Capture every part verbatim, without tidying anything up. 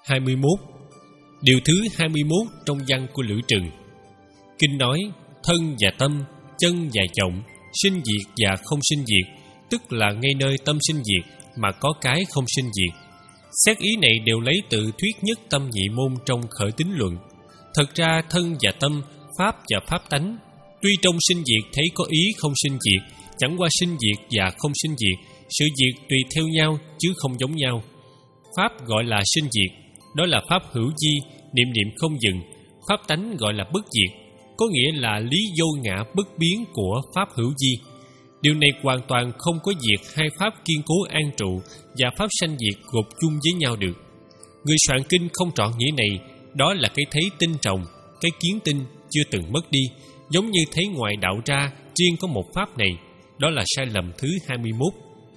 hai mươi mốt. Điều thứ hai mươi mốt trong văn của Lữ Trừng. Kinh nói thân và tâm, chân và vọng, sinh diệt và không sinh diệt, tức là ngay nơi tâm sinh diệt mà có cái không sinh diệt. Xét ý này đều lấy từ thuyết nhất tâm nhị môn trong Khởi Tín Luận. Thật ra thân và tâm, pháp và pháp tánh, tuy trong sinh diệt thấy có ý không sinh diệt, chẳng qua sinh diệt và không sinh diệt, sự diệt tùy theo nhau chứ không giống nhau. Pháp gọi là sinh diệt, đó là pháp hữu di, niệm niệm không dừng. Pháp tánh gọi là bất diệt, có nghĩa là lý vô ngã bất biến của pháp hữu di. Điều này hoàn toàn không có việc hai pháp kiên cố an trụ và pháp sanh diệt gộp chung với nhau được. Người soạn kinh không trọn nghĩa này, đó là cái thấy tinh trồng, cái kiến tinh chưa từng mất đi, giống như thấy ngoài đạo ra riêng có một pháp này. Đó là sai lầm thứ hai mươi mốt.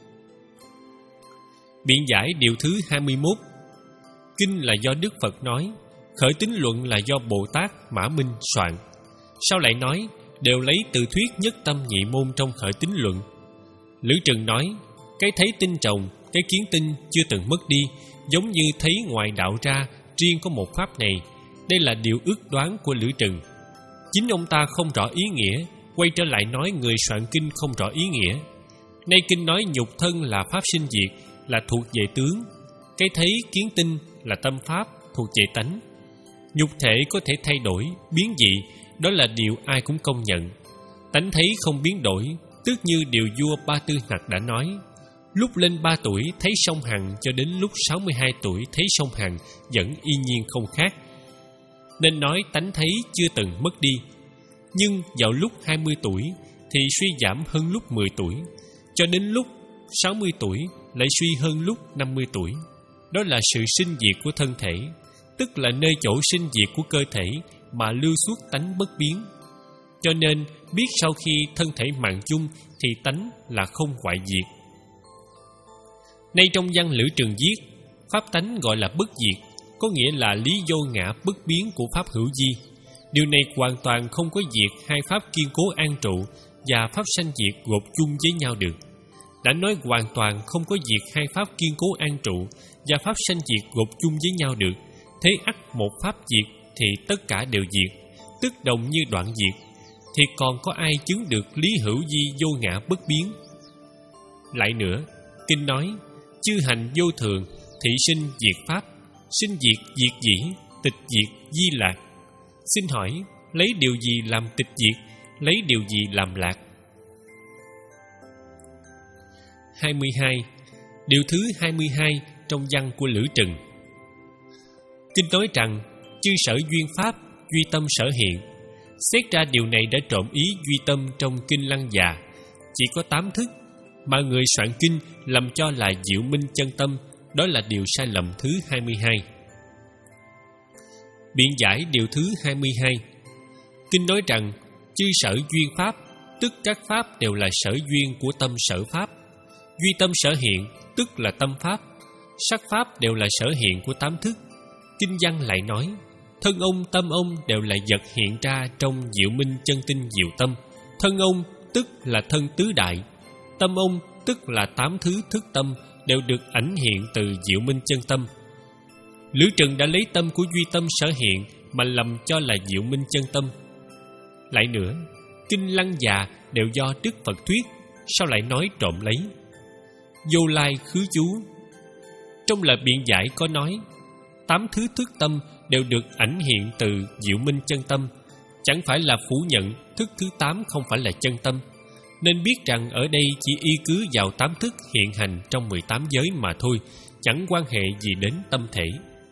Biện giải điều thứ hai mươi mốt. Kinh là do Đức Phật nói, Khởi Tín Luận là do Bồ Tát Mã Minh soạn. Sao lại nói đều lấy từ thuyết nhất tâm nhị môn trong Khởi Tín Luận? Lữ Trừng nói, cái thấy tinh trồng, cái kiến tinh chưa từng mất đi, giống như thấy ngoài đạo ra riêng có một pháp này. Đây là điều ước đoán của Lữ Trừng. Chính ông ta không rõ ý nghĩa, quay trở lại nói người soạn kinh không rõ ý nghĩa. Nay kinh nói nhục thân là pháp sinh diệt, là thuộc về tướng. Cái thấy kiến tinh là tâm pháp, thuộc về tánh. Nhục thể có thể thay đổi, biến dị, đó là điều ai cũng công nhận. Tánh thấy không biến đổi, tức như điều vua Ba Tư Hặc đã nói, lúc lên ba tuổi thấy sông Hằng cho đến lúc sáu mươi hai tuổi thấy sông Hằng vẫn y nhiên không khác. Nên nói tánh thấy chưa từng mất đi. Nhưng vào lúc hai mươi tuổi thì suy giảm hơn lúc mười tuổi, cho đến lúc sáu mươi tuổi lại suy hơn lúc năm mươi tuổi. Đó là sự sinh diệt của thân thể, tức là nơi chỗ sinh diệt của cơ thể mà lưu xuất tánh bất biến. Cho nên biết sau khi thân thể mạng chung thì tánh là không hoại diệt. Nay trong văn Lữ Trừng viết, pháp tánh gọi là bất diệt, có nghĩa là lý vô ngã bất biến của pháp hữu di. Điều này hoàn toàn không có việc hai pháp kiên cố an trụ và pháp sanh diệt gộp chung với nhau được. Đã nói hoàn toàn không có việc hai pháp kiên cố an trụ và pháp sanh diệt gộp chung với nhau được, thế ắt một pháp diệt thì tất cả đều diệt, tức đồng như đoạn diệt, thì còn có ai chứng được lý hữu di vô ngã bất biến? Lại nữa, kinh nói chư hành vô thường, thị sinh diệt pháp, sinh diệt diệt dĩ, tịch diệt di lạc. Xin hỏi, lấy điều gì làm tịch diệt, lấy điều gì làm lạc? hai mươi hai. Điều thứ hai mươi hai trong văn của Lữ Trừng. Kinh nói rằng chư sở duyên pháp, duy tâm sở hiện. Xét ra điều này đã trộm ý duy tâm trong kinh Lăng Già. Chỉ có tám thức, mà người soạn kinh lầm cho là diệu minh chân tâm. Đó là điều sai lầm thứ hai mươi hai. Biện giải điều thứ hai mươi hai. Kinh nói rằng chư sở duyên pháp, tức các pháp đều là sở duyên của tâm sở pháp. Duy tâm sở hiện, tức là tâm pháp. Sắc pháp đều là sở hiện của tám thức. Kinh văn lại nói, thân ông tâm ông đều là vật hiện ra trong diệu minh chân tinh diệu tâm. Thân ông tức là thân tứ đại, tâm ông tức là tám thứ thức tâm đều được ảnh hiện từ diệu minh chân tâm. Lữ Trừng đã lấy tâm của duy tâm sở hiện mà lầm cho là diệu minh chân tâm. Lại nữa, kinh Lăng Già đều do Đức Phật thuyết, sao lại nói trộm lấy? Vô lai khứ chú. Trong lời biện giải có nói, tám thứ thức tâm đều được ảnh hiện từ diệu minh chân tâm, chẳng phải là phủ nhận thức thứ tám không phải là chân tâm. Nên biết rằng ở đây chỉ y cứ vào tám thức hiện hành trong mười tám giới mà thôi, chẳng quan hệ gì đến tâm thể.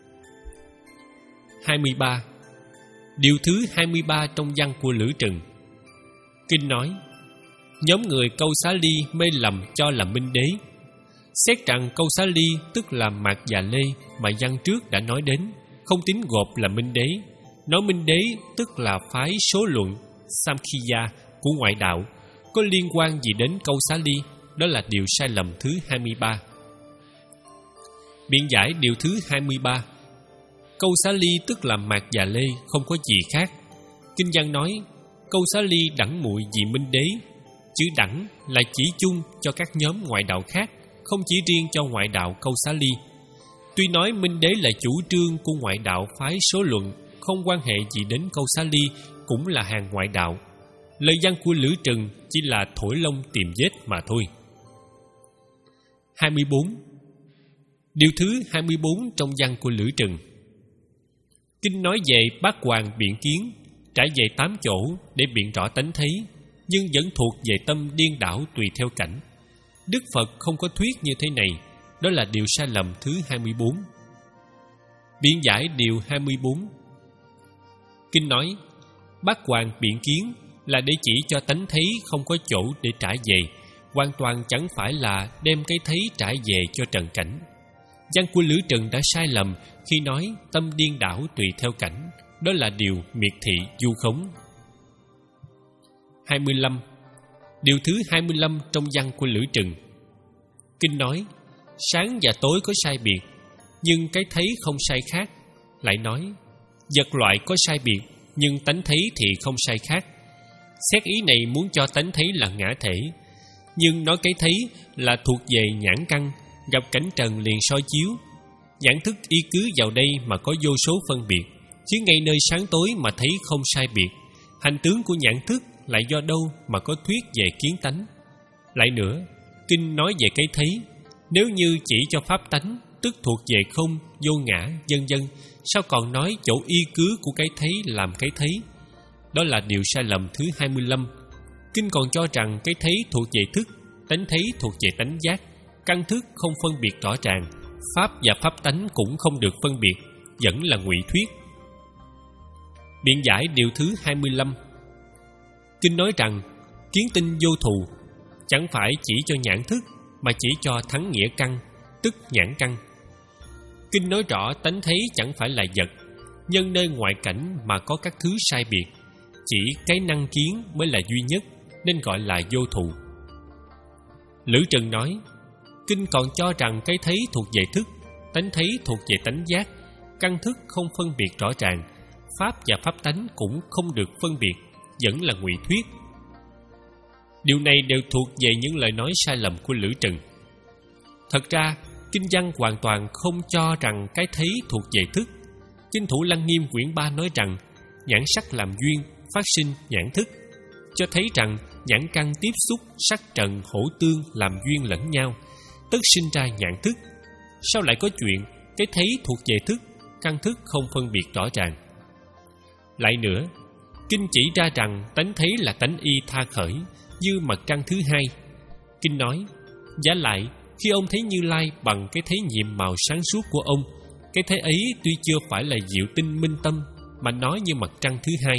hai mươi ba. Điều thứ hai mươi ba trong văn của Lữ Trừng. Kinh nói, nhóm người Câu Xá Ly mê lầm cho là Minh Đế. Xét rằng Câu Xá Ly tức là Mạt Già Lê mà văn trước đã nói đến, không tín gộp là Minh Đế. Nói Minh Đế tức là phái số luận Samkhya của ngoại đạo, có liên quan gì đến Câu Xá Ly? Đó là điều sai lầm thứ hai mươi ba. Biện giải điều thứ hai mươi ba. Câu Xá Ly tức là Mạt Già Lê, không có gì khác. Kinh văn nói, Câu Xá Ly đẳng muội vì Minh Đế. Chữ đẳng là chỉ chung cho các nhóm ngoại đạo khác, không chỉ riêng cho ngoại đạo Câu Xá Ly. Tuy nói Minh Đế là chủ trương của ngoại đạo phái số luận, không quan hệ gì đến Câu Xá Ly, cũng là hàng ngoại đạo. Lời văn của Lữ Trừng chỉ là thổi lông tìm vết mà thôi. hai mươi bốn. Điều thứ hai mươi bốn trong văn của Lữ Trừng. Kinh nói về bát hoàng biện kiến, trải về tám chỗ để biện rõ tánh thấy, nhưng vẫn thuộc về tâm điên đảo tùy theo cảnh. Đức Phật không có thuyết như thế này, đó là điều sai lầm thứ hai mươi bốn. Biện giải điều hai mươi bốn. Kinh nói bát hoàng biện kiến là để chỉ cho tánh thấy không có chỗ để trả về, hoàn toàn chẳng phải là đem cái thấy trả về cho trần cảnh. Văn của Lữ Trừng đã sai lầm khi nói tâm điên đảo tùy theo cảnh, đó là điều miệt thị du khống. hai mươi lăm. Điều thứ hai mươi lăm trong văn của Lữ Trừng. Kinh nói sáng và tối có sai biệt, nhưng cái thấy không sai khác. Lại nói vật loại có sai biệt, nhưng tánh thấy thì không sai khác. Xét ý này muốn cho tánh thấy là ngã thể, nhưng nói cái thấy là thuộc về nhãn căn, gặp cảnh trần liền soi chiếu. Nhãn thức y cứ vào đây mà có vô số phân biệt, chứ ngay nơi sáng tối mà thấy không sai biệt. Hành tướng của nhãn thức lại do đâu mà có thuyết về kiến tánh. Lại nữa, kinh nói về cái thấy, nếu như chỉ cho pháp tánh, tức thuộc về không, vô ngã, vân vân, sao còn nói chỗ y cứ của cái thấy làm cái thấy? Đó là điều sai lầm thứ hai mươi lăm. Kinh còn cho rằng cái thấy thuộc về thức, tánh thấy thuộc về tánh giác, căn thức không phân biệt rõ ràng, pháp và pháp tánh cũng không được phân biệt, vẫn là ngụy thuyết. Biện giải điều thứ hai mươi lăm. Kinh nói rằng kiến tinh vô thù, chẳng phải chỉ cho nhãn thức, mà chỉ cho thắng nghĩa căn, tức nhãn căn. Kinh nói rõ tánh thấy chẳng phải là vật, nhân nơi ngoại cảnh mà có các thứ sai biệt, chỉ cái năng kiến mới là duy nhất, nên gọi là vô thù. Lữ Trừng nói kinh còn cho rằng cái thấy thuộc về thức, tánh thấy thuộc về tánh giác, căn thức không phân biệt rõ ràng, pháp và pháp tánh cũng không được phân biệt, vẫn là ngụy thuyết. Điều này đều thuộc về những lời nói sai lầm của Lữ Trừng. Thật ra, kinh văn hoàn toàn không cho rằng cái thấy thuộc về thức. Kinh Thủ Lăng Nghiêm quyển ba nói rằng nhãn sắc làm duyên, phát sinh nhãn thức, cho thấy rằng nhãn căn tiếp xúc sắc trần hỗ tương làm duyên lẫn nhau, tất sinh ra nhãn thức. Sao lại có chuyện cái thấy thuộc về thức, căn thức không phân biệt rõ ràng? Lại nữa, kinh chỉ ra rằng tánh thấy là tánh y tha khởi, như mặt trăng thứ hai. Kinh nói giả lại, khi ông thấy Như Lai bằng cái thấy nhiệm màu sáng suốt của ông, cái thấy ấy tuy chưa phải là diệu tinh minh tâm, mà nói như mặt trăng thứ hai.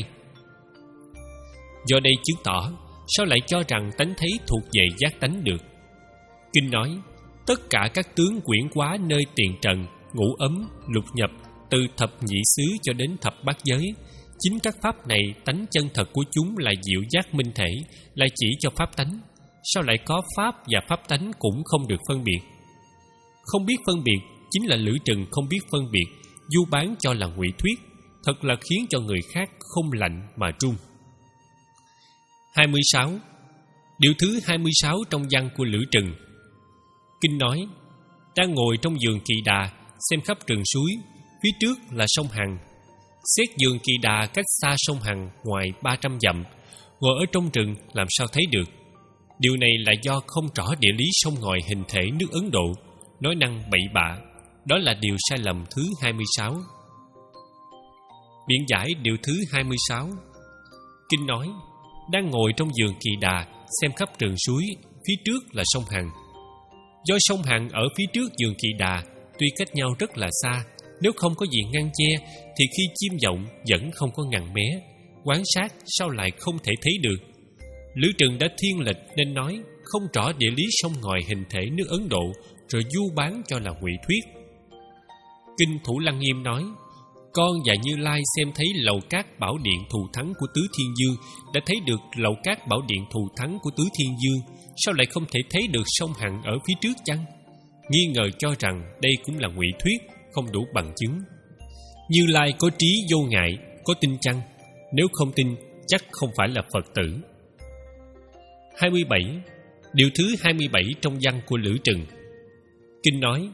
Do đây chứng tỏ sao lại cho rằng tánh thấy thuộc về giác tánh được. Kinh nói tất cả các tướng quyển quá nơi tiền trần, ngũ ấm, lục nhập, từ thập nhị xứ cho đến thập bát giới, chính các pháp này tánh chân thật của chúng là diệu giác minh thể, là chỉ cho pháp tánh. Sao lại có pháp và pháp tánh cũng không được phân biệt? Không biết phân biệt chính là Lữ Trừng không biết phân biệt, du bán cho là ngụy thuyết, thật là khiến cho người khác không lạnh mà run. hai mươi sáu. Điều thứ hai mươi sáu trong văn của Lữ Trừng. Kinh nói đang ngồi trong vườn Kỳ Đà, xem khắp rừng suối, phía trước là sông Hằng. Xét vườn Kỳ Đà cách xa sông Hằng ngoài ba trăm dặm, ngồi ở trong rừng làm sao thấy được? Điều này là do không rõ địa lý sông ngòi hình thể nước Ấn Độ, nói năng bậy bạ. Đó là điều sai lầm thứ hai mươi sáu. Biện giải điều thứ hai mươi sáu. Kinh nói đang ngồi trong vườn Kỳ Đà, xem khắp rừng suối, phía trước là sông Hằng. Do sông Hằng ở phía trước vườn Kỳ Đà tuy cách nhau rất là xa, nếu không có gì ngăn che thì khi chim vọng vẫn không có ngằn mé, quan sát sao lại không thể thấy được? Lữ Trừng đã thiên lịch nên nói không rõ địa lý sông ngòi hình thể nước Ấn Độ, rồi du bán cho là ngụy thuyết. Kinh Thủ Lăng Nghiêm nói con và Như Lai xem thấy lầu cát bảo điện thù thắng của Tứ Thiên Dương, đã thấy được lầu cát bảo điện thù thắng của Tứ Thiên Dương, sao lại không thể thấy được sông Hằng ở phía trước chăng? Nghi ngờ cho rằng đây cũng là ngụy thuyết, không đủ bằng chứng. Như Lai có trí vô ngại, có tin chăng? Nếu không tin, chắc không phải là Phật tử. hai mươi bảy. Điều thứ hai mươi bảy trong văn của Lữ Trừng. Kinh nói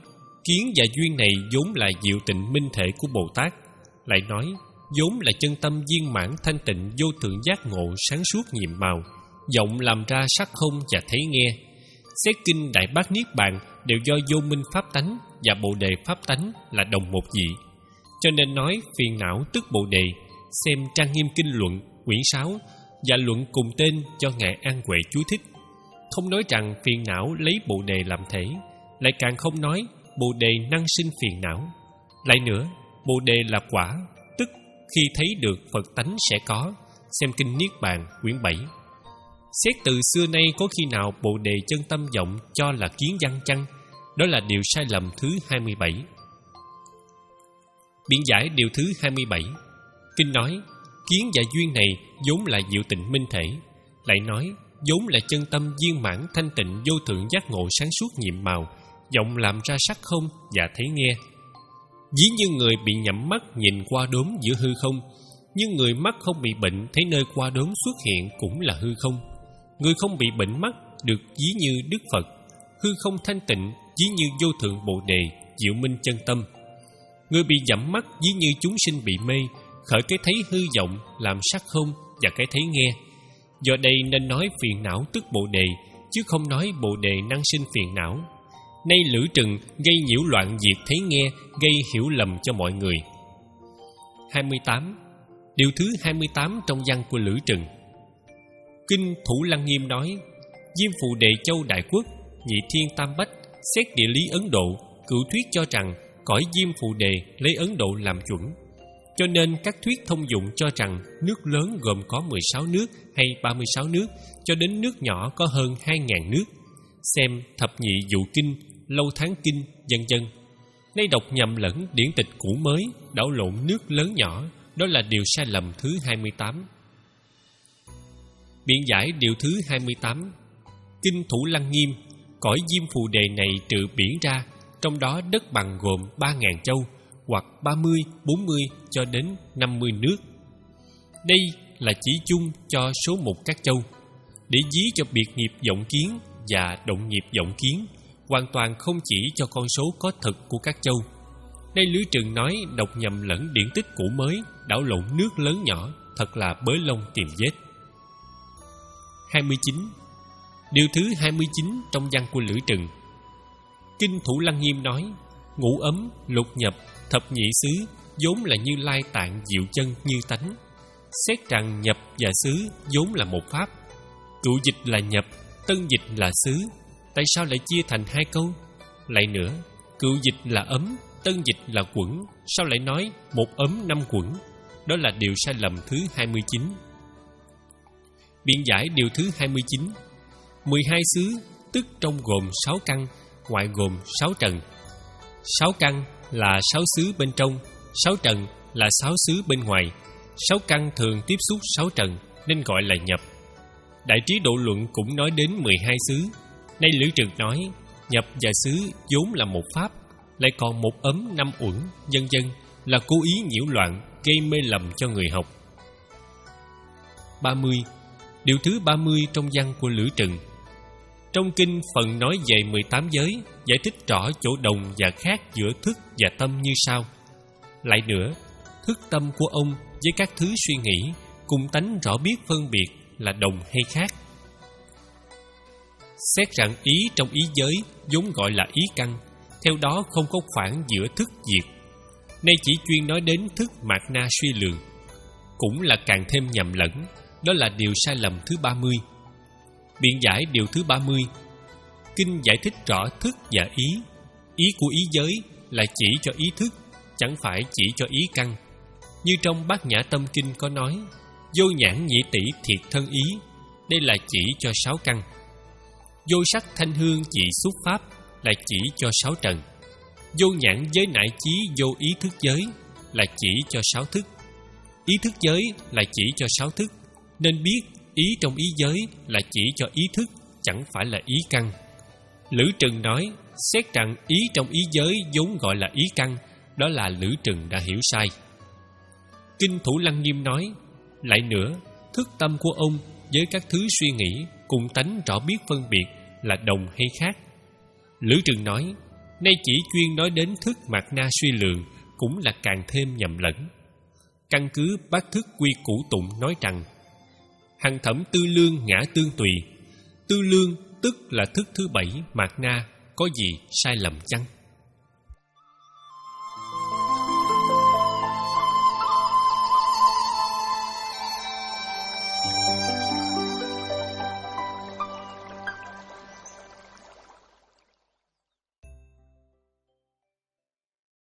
Kiến và duyên này vốn là diệu tịnh minh thể của Bồ Tát. Lại nói, vốn là chân tâm viên mãn thanh tịnh vô thượng giác ngộ sáng suốt nhiệm màu, vọng làm ra sắc không và thấy nghe. Xét kinh Đại Bát Niết Bàn đều do vô minh pháp tánh và Bồ Đề pháp tánh là đồng một vị. Cho nên nói phiền não tức Bồ Đề. Xem Trang Nghiêm Kinh Luận quyển sáu và luận cùng tên cho Ngài An Huệ chú thích. Không nói rằng phiền não lấy Bồ Đề làm thể, lại càng không nói Bồ Đề năng sinh phiền não. Lại nữa, Bồ Đề là quả, tức khi thấy được Phật tánh sẽ có. Xem Kinh Niết Bàn quyển bảy. Xét từ xưa nay có khi nào Bồ Đề chân tâm vọng cho là kiến văn chăng? Đó là điều sai lầm thứ hai mươi bảy. Biện giải điều thứ hai mươi bảy. Kinh nói, kiến và duyên này vốn là diệu tịnh minh thể. Lại nói, vốn là chân tâm viên mãn thanh tịnh vô thượng giác ngộ sáng suốt nhiệm màu, vọng làm ra sắc không và thấy nghe. Ví như người bị nhắm mắt nhìn qua đốm giữa hư không, nhưng người mắt không bị bệnh thấy nơi qua đốm xuất hiện cũng là hư không. Người không bị bệnh mắt được ví như Đức Phật, hư không thanh tịnh ví như vô thượng Bồ Đề diệu minh chân tâm. Người bị nhắm mắt ví như chúng sinh bị mê, khởi cái thấy hư vọng làm sắc không và cái thấy nghe. Do đây nên nói phiền não tức Bồ Đề, chứ không nói Bồ Đề năng sinh phiền não. Nay Lữ Trừng gây nhiễu loạn việc thấy nghe, gây hiểu lầm cho mọi người. hai mươi tám. Điều thứ hai mươi tám trong văn của Lữ Trừng. Kinh Thủ Lăng Nghiêm nói, Diêm Phù Đề Châu Đại Quốc, Nhị Thiên Tam Bách, xét địa lý Ấn Độ, cựu thuyết cho rằng cõi Diêm Phù Đề lấy Ấn Độ làm chuẩn. Cho nên các thuyết thông dụng cho rằng nước lớn gồm có mười sáu nước hay ba mươi sáu nước, cho đến nước nhỏ có hơn hai nghìn nước. Xem Thập Nhị Dụ Kinh, Lâu Tháng Kinh, vân vân. Nay đọc nhầm lẫn điển tịch cũ mới, đảo lộn nước lớn nhỏ, đó là điều sai lầm thứ hai mươi tám. Biện giải điều thứ hai mươi tám. Kinh Thủ Lăng Nghiêm, cõi Diêm Phù Đề này trừ biển ra, trong đó đất bằng gồm ba nghìn châu, hoặc ba mươi, bốn mươi cho đến năm mươi nước. Đây là chỉ chung cho số một các châu, để ví cho biệt nghiệp vọng kiến và động nghiệp vọng kiến, hoàn toàn không chỉ cho con số có thực của các châu. Đây Lữ Trừng nói đọc nhầm lẫn điển tích cũ mới, đảo lộn nước lớn nhỏ, thật là bới lông tìm vết. hai mươi chín. Điều thứ hai mươi chín trong văn của Lữ Trừng. Kinh Thủ Lăng Nghiêm nói, ngũ ấm, lục nhập, thập nhị xứ vốn là Như Lai tạng diệu chân như tánh. Xét rằng nhập và xứ vốn là một pháp. Cựu dịch là nhập, tân dịch là xứ. Tại sao lại chia thành hai câu? Lại nữa, cựu dịch là ấm, tân dịch là quẩn, sao lại nói một ấm năm quẩn? Đó là điều sai lầm thứ hai mươi chín. Biện giải điều thứ hai mươi chín. mười hai xứ, tức trong gồm sáu căn, ngoại gồm sáu trần. Sáu căn là sáu xứ bên trong, sáu trần là sáu xứ bên ngoài. Sáu căn thường tiếp xúc sáu trần nên gọi là nhập. Đại Trí Độ Luận cũng nói đến mười hai xứ. Nay Lữ Trừng nói nhập và xứ vốn là một pháp, lại còn một ấm năm uẩn, vân vân, là cố ý nhiễu loạn, gây mê lầm cho người học. ba mươi. Điều thứ ba mươi trong văn của Lữ Trừng. Trong kinh phần nói về mười tám giới, giải thích rõ chỗ đồng và khác giữa thức và tâm như sau. Lại nữa, thức tâm của ông với các thứ suy nghĩ cùng tánh rõ biết phân biệt là đồng hay khác. Xét rằng ý trong ý giới vốn gọi là ý căn, theo đó không có khoảng giữa thức diệt. Nay chỉ chuyên nói đến thức mạt na suy lường, cũng là càng thêm nhầm lẫn. Đó là điều sai lầm thứ ba mươi. Biện giải điều thứ ba mươi. Kinh giải thích rõ thức và ý. Ý của ý giới là chỉ cho ý thức, chẳng phải chỉ cho ý căn. Như trong Bát Nhã Tâm Kinh có nói, vô nhãn nhĩ tỷ thiệt thân ý, đây là chỉ cho sáu căn. Vô sắc thanh hương dị xúc pháp là chỉ cho sáu trần. Vô nhãn giới nại chí vô ý thức giới là chỉ cho sáu thức. Ý thức giới là chỉ cho sáu thức, nên biết ý trong ý giới là chỉ cho ý thức, chẳng phải là ý căn. Lữ Trừng nói xét rằng ý trong ý giới vốn gọi là ý căn, đó là Lữ Trừng đã hiểu sai. Kinh Thủ Lăng Nghiêm nói lại nữa, thức tâm của ông với các thứ suy nghĩ cùng tánh rõ biết phân biệt là đồng hay khác. Lữ Trừng nói nay chỉ chuyên nói đến thức mạt na suy lượng, cũng là càng thêm nhầm lẫn. Căn cứ bát thức quy củ tụng nói rằng hằng thẩm tư lương ngã tương tùy. Tư lương tức là thức thứ bảy mạt na, có gì sai lầm chăng?